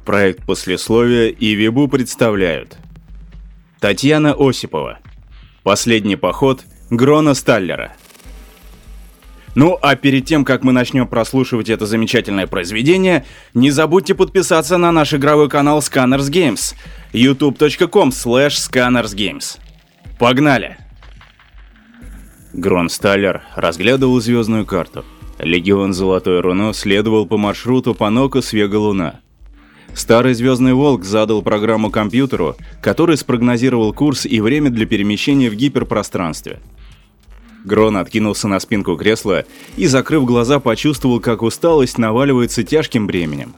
Проект послесловия и Вебу представляют. Татьяна Осипова. Последний поход Грона Сталлера. Ну а перед тем, как мы начнем прослушивать это замечательное произведение, не забудьте подписаться на наш игровой канал Scanners Games, youtube.com/scannersgames. Погнали! Грон Сталлер разглядывал звездную карту. Легион Золотое Руно следовал по маршруту Паноко-Свега-Луна. Старый Звездный Волк задал программу компьютеру, который спрогнозировал курс и время для перемещения в гиперпространстве. Грон откинулся на спинку кресла и, закрыв глаза, почувствовал, как усталость наваливается тяжким бременем.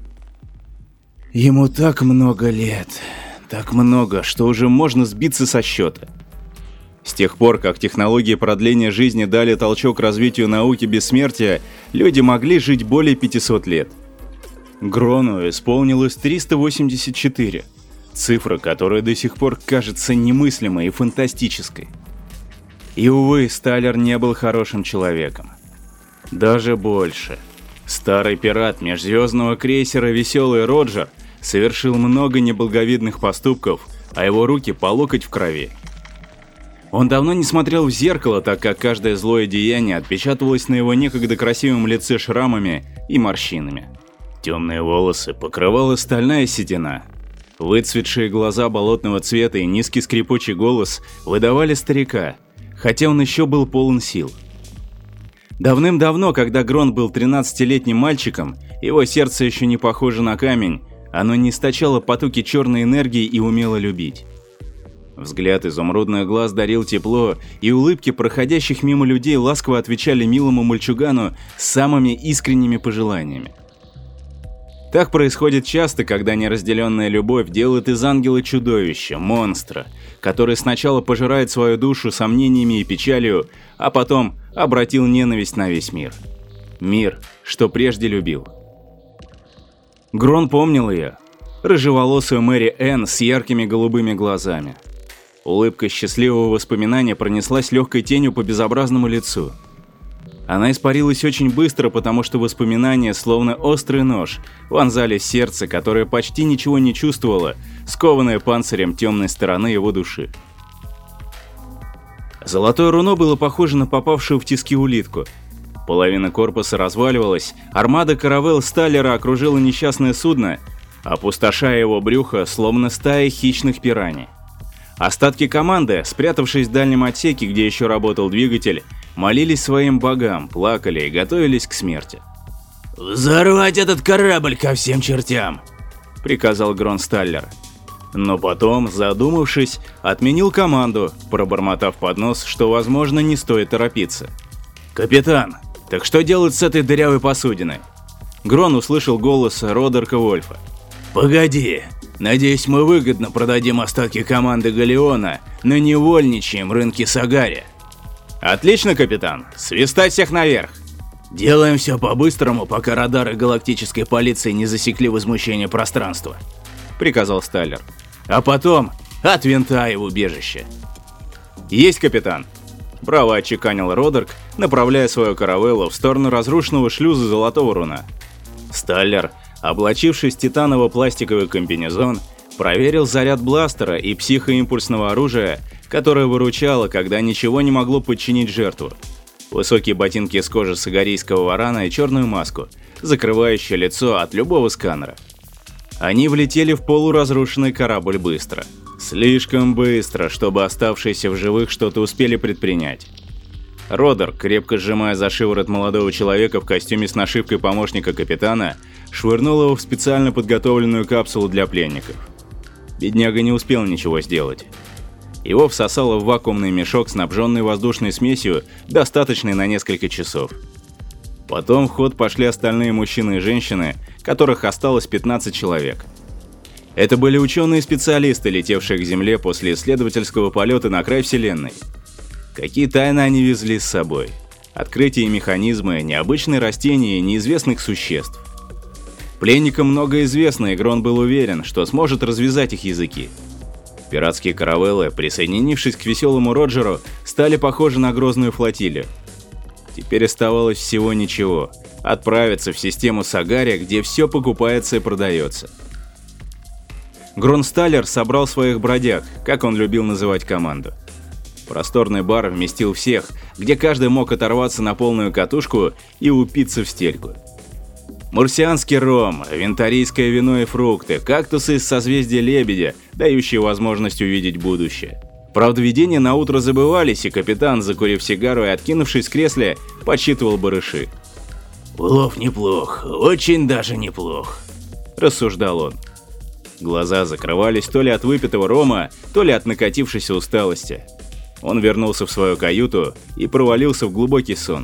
Ему так много лет, так много, что уже можно сбиться со счета. С тех пор, как технологии продления жизни дали толчок развитию науки бессмертия, люди могли жить более 500 лет. Грону исполнилось 384, цифра, которая до сих пор кажется немыслимой и фантастической. И, увы, Сталлер не был хорошим человеком. Даже больше. Старый пират межзвездного крейсера «Веселый Роджер» совершил много неблаговидных поступков, а его руки по локоть в крови. Он давно не смотрел в зеркало, так как каждое злое деяние отпечатывалось на его некогда красивом лице шрамами и морщинами. Темные волосы покрывала стальная седина. Выцветшие глаза болотного цвета и низкий скрипучий голос выдавали старика, хотя он еще был полон сил. Давным-давно, когда Грон был 13-летним мальчиком, его сердце еще не похоже на камень, оно не источало потоки черной энергии и умело любить. Взгляд изумрудных глаз дарил тепло, и улыбки проходящих мимо людей ласково отвечали милому мальчугану с самыми искренними пожеланиями. Так происходит часто, когда неразделенная любовь делает из ангела чудовища, монстра, который сначала пожирает свою душу сомнениями и печалью, а потом обратил ненависть на весь мир. Мир, что прежде любил. Грон помнил ее, рыжеволосую Мэри Энн с яркими голубыми глазами. Улыбка счастливого воспоминания пронеслась легкой тенью по безобразному лицу. Она испарилась очень быстро, потому что воспоминания, словно острый нож, вонзали в сердце, которое почти ничего не чувствовало, скованное панцирем темной стороны его души. Золотое руно было похоже на попавшую в тиски улитку. Половина корпуса разваливалась, армада каравелл Сталлера окружила несчастное судно, опустошая его брюхо, словно стая хищных пираний. Остатки команды, спрятавшись в дальнем отсеке, где еще работал двигатель, молились своим богам, плакали и готовились к смерти. «Взорвать этот корабль ко всем чертям!» – приказал Грон Сталлер. Но потом, задумавшись, отменил команду, пробормотав под нос, что, возможно, не стоит торопиться. «Капитан, так что делать с этой дырявой посудиной?» Грон услышал голос Родерка Вольфа. «Погоди, надеюсь, мы выгодно продадим остатки команды Галеона на невольничьем рынке Сагария». «Отлично, капитан, свистать всех наверх!» «Делаем все по-быстрому, пока радары галактической полиции не засекли возмущение пространства», — приказал Сталлер. «А потом от винта и в убежище». «Есть, капитан!» — браво отчеканил Родерк, направляя свою каравеллу в сторону разрушенного шлюза Золотого Руна. Сталлер, облачившись в титаново-пластиковый комбинезон, проверил заряд бластера и психоимпульсного оружия, которое выручало, когда ничего не могло подчинить жертву. Высокие ботинки из кожи сагарийского варана и черную маску, закрывающую лицо от любого сканера. Они влетели в полуразрушенный корабль быстро. Слишком быстро, чтобы оставшиеся в живых что-то успели предпринять. Родер, крепко сжимая за шиворот молодого человека в костюме с нашивкой помощника капитана, швырнул его в специально подготовленную капсулу для пленников. Бедняга не успел ничего сделать. Его всосало в вакуумный мешок, снабженный воздушной смесью, достаточной на несколько часов. Потом в ход пошли остальные мужчины и женщины, которых осталось 15 человек. Это были ученые-специалисты, летевшие к Земле после исследовательского полета на край Вселенной. Какие тайны они везли с собой? Открытие механизмы, необычные растения и неизвестных существ. Пленникам много известно, и Грон был уверен, что сможет развязать их языки. Пиратские каравеллы, присоединившись к Веселому Роджеру, стали похожи на грозную флотилию. Теперь оставалось всего ничего – отправиться в систему Сагария, где все покупается и продается. Гронсталлер собрал своих бродяг, как он любил называть команду. Просторный бар вместил всех, где каждый мог оторваться на полную катушку и упиться в стельку. Марсианский ром, винтарийское вино и фрукты, кактусы из созвездия Лебедя, дающие возможность увидеть будущее. Правда, видения наутро забывались, и капитан, закурив сигару и откинувшись в кресле, подсчитывал барыши. «Улов неплох, очень даже неплох», – рассуждал он. Глаза закрывались то ли от выпитого рома, то ли от накатившейся усталости. Он вернулся в свою каюту и провалился в глубокий сон.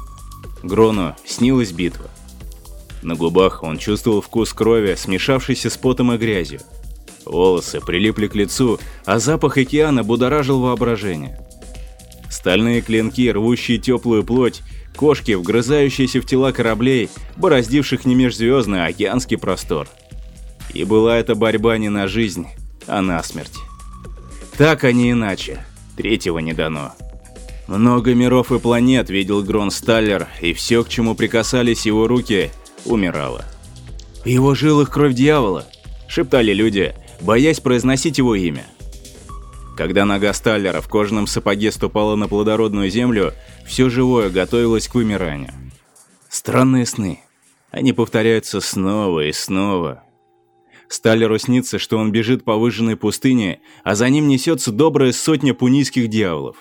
Грону снилась битва. На губах он чувствовал вкус крови, смешавшийся с потом и грязью. Волосы прилипли к лицу, а запах океана будоражил воображение. Стальные клинки, рвущие теплую плоть, кошки, вгрызающиеся в тела кораблей, бороздивших не межзвездный, а океанский простор. И была эта борьба не на жизнь, а на смерть. Так, а не иначе. Третьего не дано. Много миров и планет видел Гронсталлер, и все, к чему прикасались его руки, умирало. «В его жилах кровь дьявола», – шептали люди, боясь произносить его имя. Когда нога Сталлера в кожаном сапоге ступала на плодородную землю, все живое готовилось к вымиранию. Странные сны. Они повторяются снова и снова. Сталлеру снится, что он бежит по выжженной пустыне, а за ним несется добрая сотня пунийских дьяволов.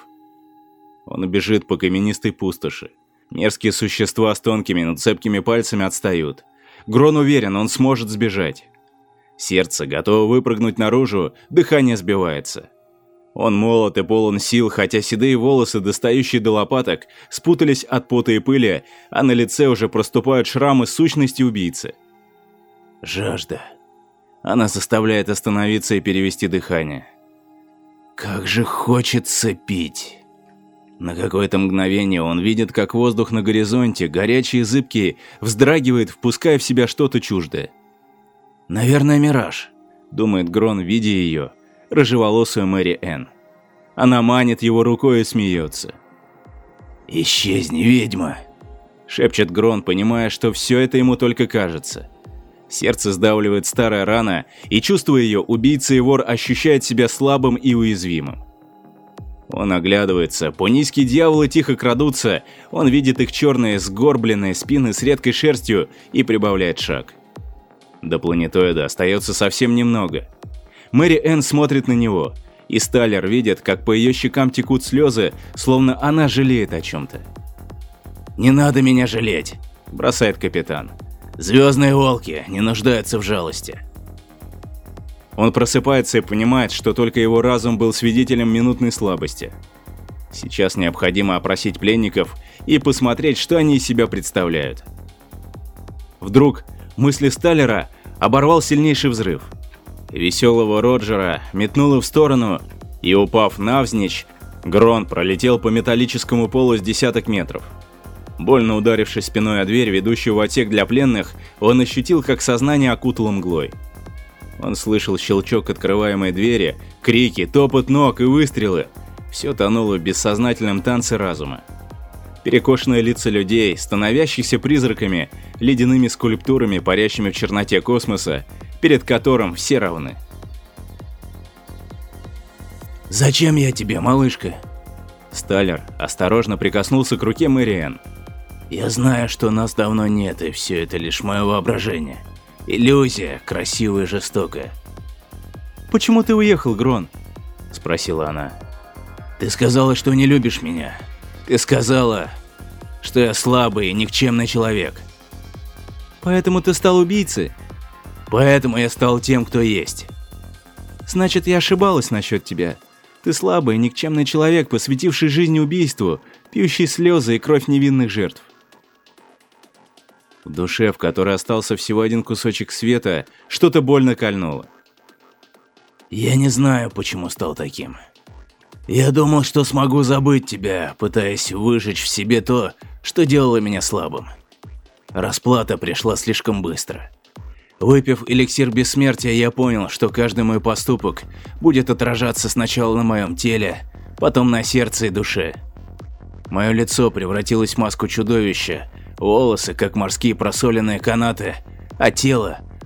Он бежит по каменистой пустоши. Мерзкие существа с тонкими, но цепкими пальцами отстают. Грон уверен, он сможет сбежать. Сердце готово выпрыгнуть наружу, дыхание сбивается. Он молод и полон сил, хотя седые волосы, достающие до лопаток, спутались от пота и пыли, а на лице уже проступают шрамы сущности убийцы. Жажда. Она заставляет остановиться и перевести дыхание. Как же хочется пить. На какое-то мгновение он видит, как воздух на горизонте, горячий и зыбкий, вздрагивает, впуская в себя что-то чуждое. «Наверное, мираж», — думает Грон, видя ее, рыжеволосую Мэри Энн. Она манит его рукой и смеется. «Исчезни, ведьма», — шепчет Грон, понимая, что все это ему только кажется. Сердце сдавливает старая рана, и, чувствуя ее, убийца и вор ощущает себя слабым и уязвимым. Он оглядывается, пунийские дьяволы тихо крадутся, он видит их черные сгорбленные спины с редкой шерстью и прибавляет шаг. До планетоида остается совсем немного. Мэри Энн смотрит на него, и Сталлер видит, как по ее щекам текут слезы, словно она жалеет о чем-то. «Не надо меня жалеть», – бросает капитан. «Звездные волки не нуждаются в жалости». Он просыпается и понимает, что только его разум был свидетелем минутной слабости. Сейчас необходимо опросить пленников и посмотреть, что они из себя представляют. Вдруг мысли Сталлера оборвал сильнейший взрыв. Веселого Роджера метнуло в сторону, и, упав навзничь, Грон пролетел по металлическому полу с десяток метров. Больно ударившись спиной о дверь, ведущую в отсек для пленных, он ощутил, как сознание окутало мглой. Он слышал щелчок открываемой двери, крики, топот ног и выстрелы. Все тонуло в бессознательном танце разума. Перекошенные лица людей, становящихся призраками, ледяными скульптурами, парящими в черноте космоса, перед которым все равны. «Зачем я тебе, малышка?» Сталлер осторожно прикоснулся к руке Мэри Энн. «Я знаю, что нас давно нет, и все это лишь мое воображение. Иллюзия, красивая и жестокая». «Почему ты уехал, Грон?» – спросила она. «Ты сказала, что не любишь меня. Ты сказала, что я слабый и никчемный человек». «Поэтому ты стал убийцей?» «Поэтому я стал тем, кто есть». «Значит, я ошибалась насчет тебя. Ты слабый и никчемный человек, посвятивший жизнь убийству, пьющий слезы и кровь невинных жертв». В душе, в которой остался всего один кусочек света, что-то больно кольнуло. «Я не знаю, почему стал таким. Я думал, что смогу забыть тебя, пытаясь выжечь в себе то, что делало меня слабым. Расплата пришла слишком быстро. Выпив эликсир бессмертия, я понял, что каждый мой поступок будет отражаться сначала на моем теле, потом на сердце и душе. Мое лицо превратилось в маску чудовища, волосы, как морские просоленные канаты, а тело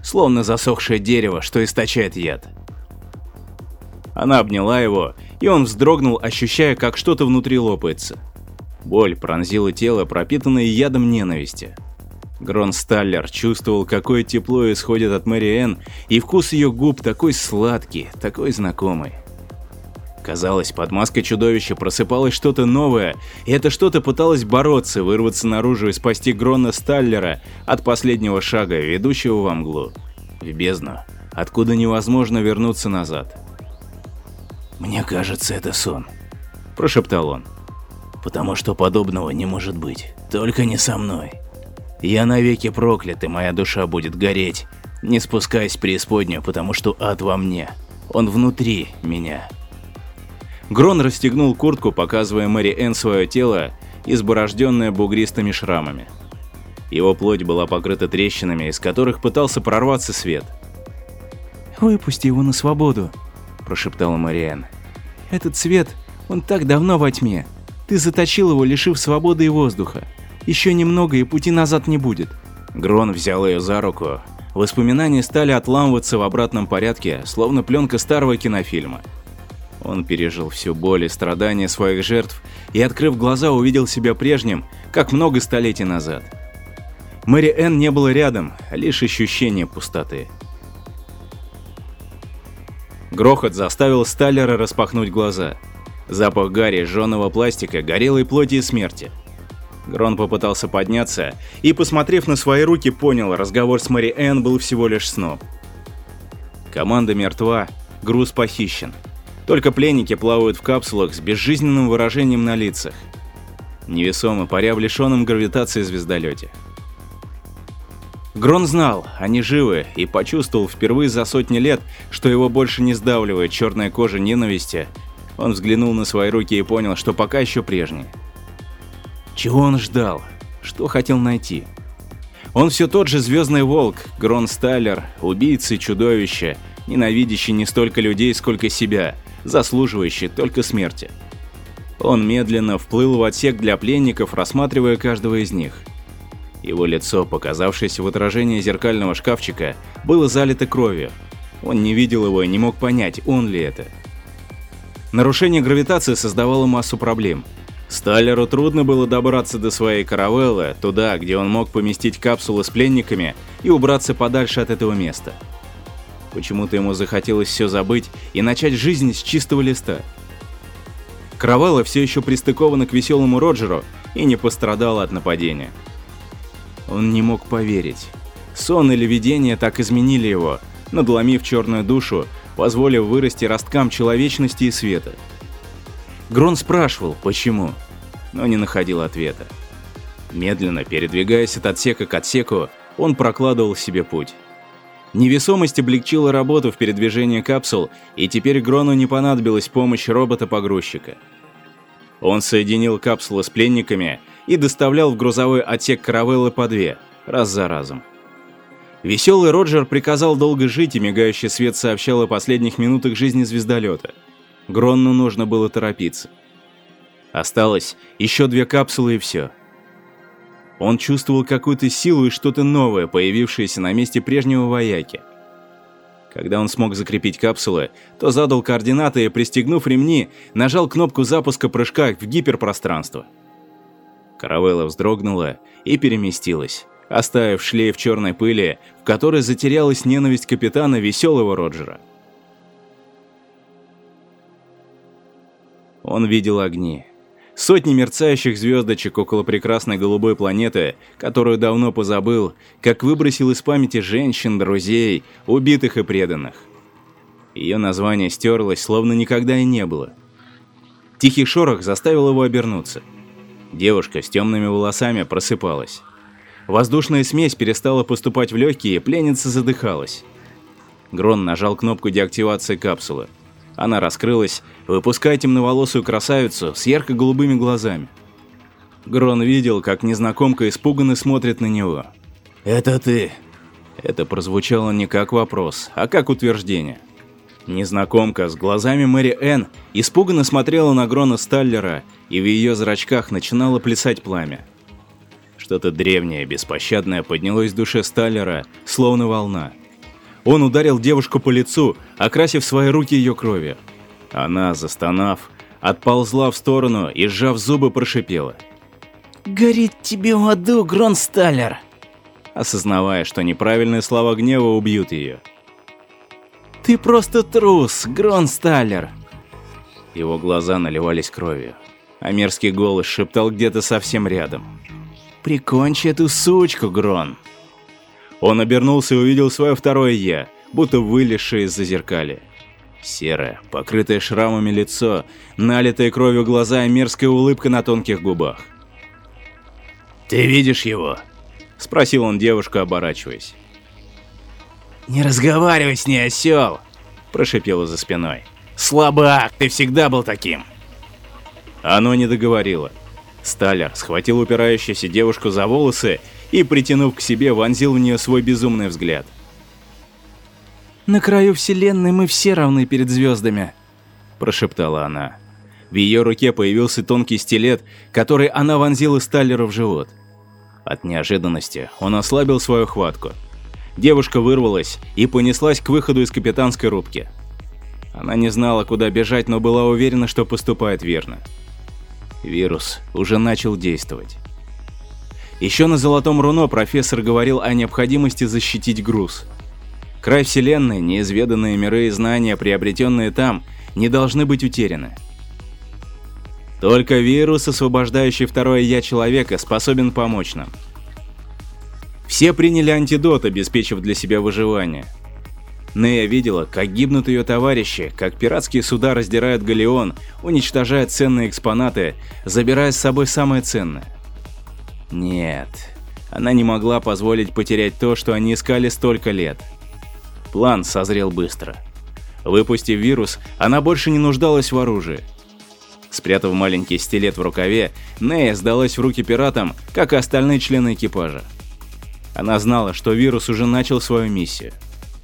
словно засохшее дерево, что источает яд. Она обняла его, и он вздрогнул, ощущая, как что-то внутри лопается. Боль пронзила тело, пропитанное ядом ненависти. Грон Сталлер чувствовал, какое тепло исходит от Мэри Энн, и вкус ее губ такой сладкий, такой знакомый. Казалось, под маской чудовища просыпалось что-то новое, и это что-то пыталось бороться, вырваться наружу и спасти Грона Сталлера от последнего шага, ведущего во мглу, в бездну, откуда невозможно вернуться назад. «Мне кажется, это сон», – прошептал он. «Потому что подобного не может быть, только не со мной. Я навеки проклят, и моя душа будет гореть, не спускаясь в преисподнюю, потому что ад во мне, он внутри меня». Грон расстегнул куртку, показывая Мэри Энн свое тело, изборожденное бугристыми шрамами. Его плоть была покрыта трещинами, из которых пытался прорваться свет. «Выпусти его на свободу», – прошептала Мэри Энн. «Этот свет, он так давно во тьме. Ты заточил его, лишив свободы и воздуха. Еще немного, и пути назад не будет». Грон взял ее за руку. Воспоминания стали отламываться в обратном порядке, словно пленка старого кинофильма. Он пережил всю боль и страдания своих жертв и, открыв глаза, увидел себя прежним, как много столетий назад. Мэри Энн не было рядом, лишь ощущение пустоты. Грохот заставил Сталлера распахнуть глаза. Запах гари, жженого пластика, горелой плоти и смерти. Грон попытался подняться и, посмотрев на свои руки, понял, разговор с Мэри Энн был всего лишь сном. Команда мертва, груз похищен. Только пленники плавают в капсулах с безжизненным выражением на лицах. Невесомо паря в лишенном гравитации звездолете. Грон знал, они живы, и почувствовал впервые за сотни лет, что его больше не сдавливает черная кожа ненависти. Он взглянул на свои руки и понял, что пока еще прежний. Чего он ждал? Что хотел найти? Он все тот же Звездный Волк, Грон Сталлер, убийца и чудовище, ненавидящий не столько людей, сколько себя, заслуживающий только смерти. Он медленно вплыл в отсек для пленников, рассматривая каждого из них. Его лицо, показавшееся в отражении зеркального шкафчика, было залито кровью. Он не видел его и не мог понять, он ли это. Нарушение гравитации создавало массу проблем. Сталлеру трудно было добраться до своей каравеллы, туда, где он мог поместить капсулы с пленниками и убраться подальше от этого места. Почему-то ему захотелось все забыть и начать жизнь с чистого листа. Каравелла все еще пристыкована к веселому Роджеру и не пострадала от нападения. Он не мог поверить. Сон или видение так изменили его, надломив черную душу, позволив вырасти росткам человечности и света. Грон спрашивал, почему, но не находил ответа. Медленно передвигаясь от отсека к отсеку, он прокладывал себе путь. Невесомость облегчила работу в передвижении капсул, и теперь Грону не понадобилась помощь робота-погрузчика. Он соединил капсулы с пленниками и доставлял в грузовой отсек каравеллы по две, раз за разом. Веселый Роджер приказал долго жить, и мигающий свет сообщал о последних минутах жизни звездолета. Гронну нужно было торопиться. Осталось еще 2 капсулы и все. Он чувствовал какую-то силу и что-то новое, появившееся на месте прежнего вояки. Когда он смог закрепить капсулы, то задал координаты и, пристегнув ремни, нажал кнопку запуска прыжка в гиперпространство. Каравелла вздрогнула и переместилась, оставив шлейф черной пыли, в которой затерялась ненависть капитана веселого Роджера. Он видел огни. Сотни мерцающих звездочек около прекрасной голубой планеты, которую давно позабыл, как выбросил из памяти женщин, друзей, убитых и преданных. Ее название стерлось, словно никогда и не было. Тихий шорох заставил его обернуться. Девушка с темными волосами просыпалась. Воздушная смесь перестала поступать в легкие, и пленница задыхалась. Грон нажал кнопку деактивации капсулы. Она раскрылась, выпуская темноволосую красавицу с ярко-голубыми глазами. Грон видел, как незнакомка испуганно смотрит на него. «Это ты?» Это прозвучало не как вопрос, а как утверждение. Незнакомка с глазами Мэри Энн испуганно смотрела на Грона Сталлера, и в ее зрачках начинало плясать пламя. Что-то древнее, беспощадное поднялось в душе Сталлера, словно волна. Он ударил девушку по лицу, окрасив свои руки ее кровью. Она, застонав, отползла в сторону и, сжав зубы, прошипела: «Горит тебе в аду, Гронсталлер!» осознавая, что неправильные слова гнева убьют ее. «Ты просто трус, Гронсталлер!» Его глаза наливались кровью, а мерзкий голос шептал где-то совсем рядом: «Прикончи эту сучку, Грон!» Он обернулся и увидел свое второе «я», будто вылезшее из-за зеркали. Серое, покрытое шрамами лицо, налитые кровью глаза и мерзкая улыбка на тонких губах. «Ты видишь его?» — спросил он девушку, оборачиваясь. «Не разговаривай с ней, осел!» — прошипела за спиной. «Слабак, ты всегда был таким!» Оно не договорило. Сталлер схватил упирающуюся девушку за волосы и, притянув к себе, вонзил в нее свой безумный взгляд. «На краю вселенной мы все равны перед звездами», — прошептала она. В ее руке появился тонкий стилет, который она вонзила Сталлеру в живот. От неожиданности он ослабил свою хватку. Девушка вырвалась и понеслась к выходу из капитанской рубки. Она не знала, куда бежать, но была уверена, что поступает верно. Вирус уже начал действовать. Еще на Золотом Руно профессор говорил о необходимости защитить груз. Край вселенной, неизведанные миры и знания, приобретенные там, не должны быть утеряны. Только вирус, освобождающий второе «я» человека, способен помочь нам. Все приняли антидот, обеспечив для себя выживание. Нея видела, как гибнут ее товарищи, как пиратские суда раздирают галеон, уничтожая ценные экспонаты, забирая с собой самое ценное. Нет, она не могла позволить потерять то, что они искали столько лет. План созрел быстро. Выпустив вирус, она больше не нуждалась в оружии. Спрятав маленький стилет в рукаве, Нея сдалась в руки пиратам, как и остальные члены экипажа. Она знала, что вирус уже начал свою миссию.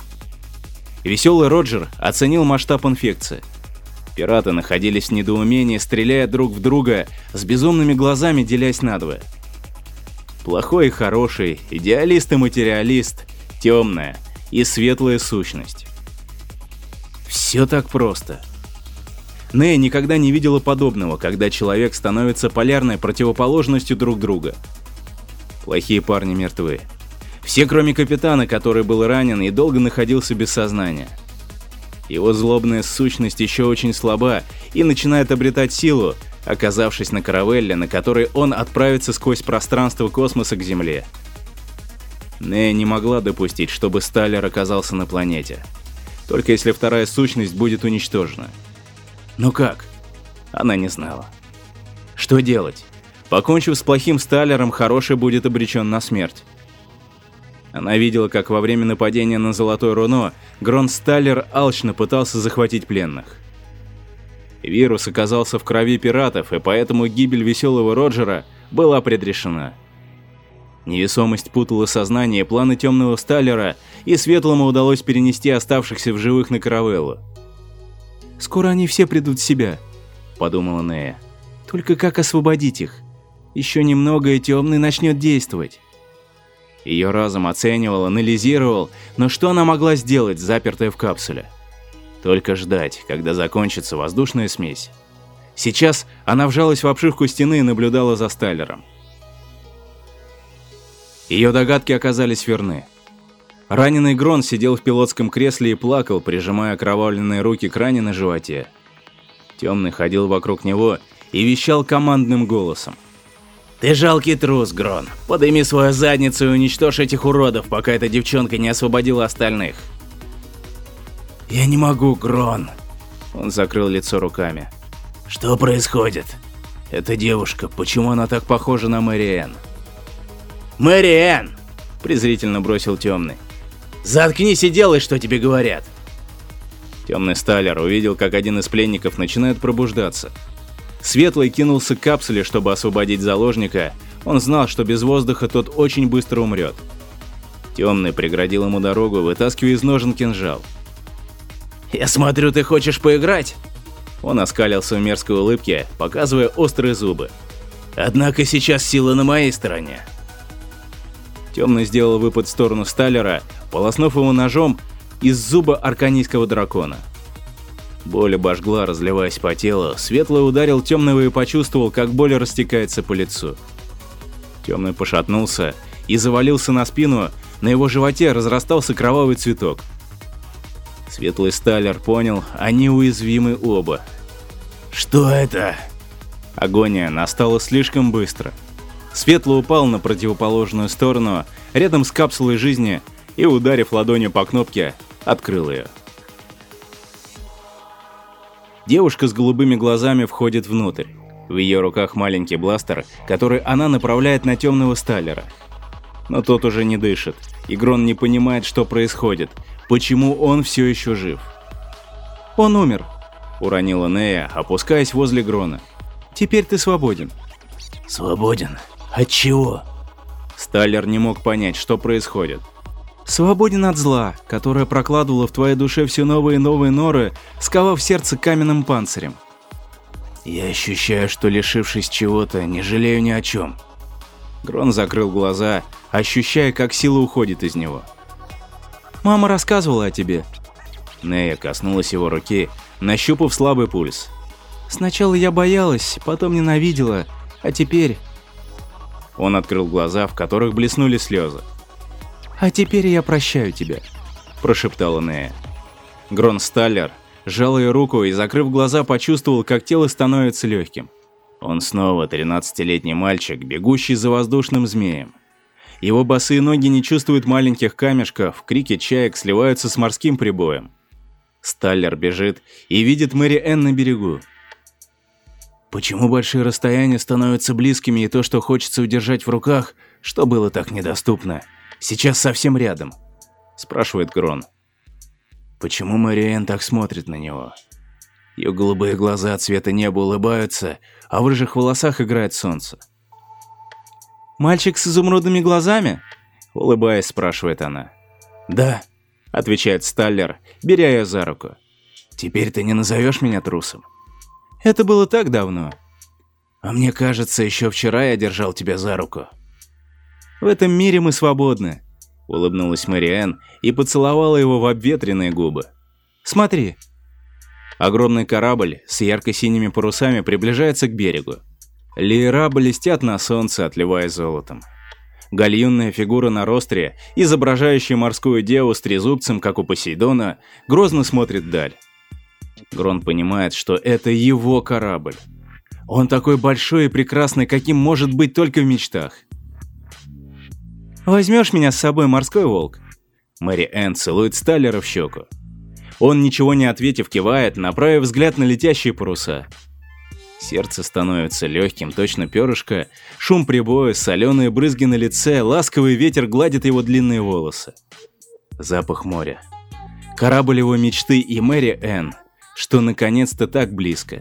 Веселый Роджер оценил масштаб инфекции. Пираты находились в недоумении, стреляя друг в друга, с безумными глазами делясь надвое. Плохой и хороший, идеалист и материалист, темная и светлая сущность. Все так просто. Нея никогда не видела подобного, когда человек становится полярной противоположностью друг друга. Плохие парни мертвы. Все, кроме капитана, который был ранен и долго находился без сознания. Его злобная сущность еще очень слаба и начинает обретать силу, оказавшись на каравелле, на которой он отправится сквозь пространство космоса к Земле. Нея не могла допустить, чтобы Сталлер оказался на планете. Только если вторая сущность будет уничтожена. Но как? Она не знала. Что делать? Покончив с плохим Сталлером, хороший будет обречен на смерть. Она видела, как во время нападения на Золотое Руно Гронсталлер алчно пытался захватить пленных. Вирус оказался в крови пиратов, и поэтому гибель веселого Роджера была предрешена. Невесомость путала сознание и планы темного Сталлера, и Светлому удалось перенести оставшихся в живых на каравеллу. «Скоро они все придут в себя», — подумала Нея. «Только как освободить их? Еще немного, и Темный начнет действовать». Ее разум оценивал, анализировал, но что она могла сделать, запертая в капсуле? Только ждать, когда закончится воздушная смесь. Сейчас она вжалась в обшивку стены и наблюдала за Сталлером. Ее догадки оказались верны. Раненый Грон сидел в пилотском кресле и плакал, прижимая окровавленные руки к ране на животе. Темный ходил вокруг него и вещал командным голосом: «Ты жалкий трус, Грон. Подыми свою задницу и уничтожь этих уродов, пока эта девчонка не освободила остальных». «Я не могу, Грон». Он закрыл лицо руками. «Что происходит? Эта девушка, почему она так похожа на Мэриэн?» «Мэриэн!» – презрительно бросил Темный. «Заткнись и делай, что тебе говорят!» Темный Сталлер увидел, как один из пленников начинает пробуждаться. Светлый кинулся к капсуле, чтобы освободить заложника. Он знал, что без воздуха тот очень быстро умрет. Темный преградил ему дорогу, вытаскивая из ножен кинжал. «Я смотрю, ты хочешь поиграть?» Он оскалился в мерзкой улыбке, показывая острые зубы. «Однако сейчас сила на моей стороне». Темный сделал выпад в сторону Сталлера, полоснув его ножом, из зуба арканийского дракона. Боль обожгла, разливаясь по телу. Светлый ударил Темного и почувствовал, как боль растекается по лицу. Темный пошатнулся и завалился на спину, на его животе разрастался кровавый цветок. Светлый Сталлер понял, они уязвимы оба. Что это? Агония настала слишком быстро. Светлый упал на противоположную сторону, рядом с капсулой жизни, и, ударив ладонью по кнопке, открыл ее. Девушка с голубыми глазами входит внутрь. В ее руках маленький бластер, который она направляет на Темного Сталлера. Но тот уже не дышит, и Грон не понимает, что происходит, почему он все еще жив. «Он умер», — уронила Нея, опускаясь возле Грона. «Теперь ты свободен». «Свободен? От чего?» Сталлер не мог понять, что происходит. «Свободен от зла, которое прокладывало в твоей душе все новые и новые норы, сковав сердце каменным панцирем». «Я ощущаю, что, лишившись чего-то, не жалею ни о чем». Грон закрыл глаза, ощущая, как сила уходит из него. «Мама рассказывала о тебе». Нея коснулась его руки, нащупав слабый пульс. «Сначала я боялась, потом ненавидела, а теперь...» Он открыл глаза, в которых блеснули слезы. «А теперь я прощаю тебя», – прошептала Нея. Грон Сталлер сжал ее руку и, закрыв глаза, почувствовал, как тело становится легким. Он снова 13-летний мальчик, бегущий за воздушным змеем. Его босые ноги не чувствуют маленьких камешков, крики чаек сливаются с морским прибоем. Сталлер бежит и видит Мэри Энн на берегу. «Почему большие расстояния становятся близкими, и то, что хочется удержать в руках, что было так недоступно, сейчас совсем рядом?» – спрашивает Грон. «Почему Мэри Энн так смотрит на него? Ее голубые глаза цвета неба улыбаются, а в рыжих волосах играет солнце». «Мальчик с изумрудными глазами?» – улыбаясь, спрашивает она. «Да», – отвечает Сталлер, беря ее за руку. «Теперь ты не назовешь меня трусом?» «Это было так давно». «А мне кажется, еще вчера я держал тебя за руку». «В этом мире мы свободны», — улыбнулась Мэри Энн и поцеловала его в обветренные губы. «Смотри». Огромный корабль с ярко-синими парусами приближается к берегу. Леера блестят на солнце, отливая золотом. Гальюнная фигура на ростре, изображающая морскую деву с трезубцем, как у Посейдона, грозно смотрит вдаль. Грон понимает, что это его корабль. Он такой большой и прекрасный, каким может быть только в мечтах. «Возьмешь меня с собой, морской волк?» Мэри Энн целует Сталлера в щеку. Он, ничего не ответив, кивает, направив взгляд на летящие паруса. Сердце становится легким, точно перышко, шум прибоя, соленые брызги на лице, ласковый ветер гладит его длинные волосы. Запах моря. Корабль его мечты и Мэри Энн, что наконец-то так близко.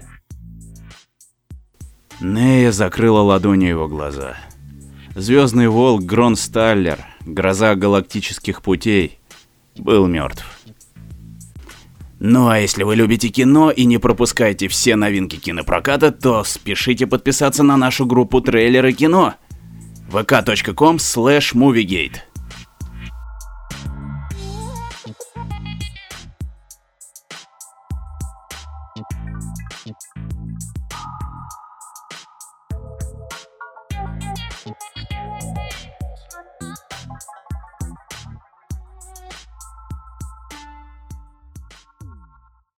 Нея закрыла ладонью его глаза. Звездный волк Грон Сталлер, гроза галактических путей, был мертв. Ну а если вы любите кино и не пропускаете все новинки кинопроката, то спешите подписаться на нашу группу «Трейлеры кино» vk.com/moviegate.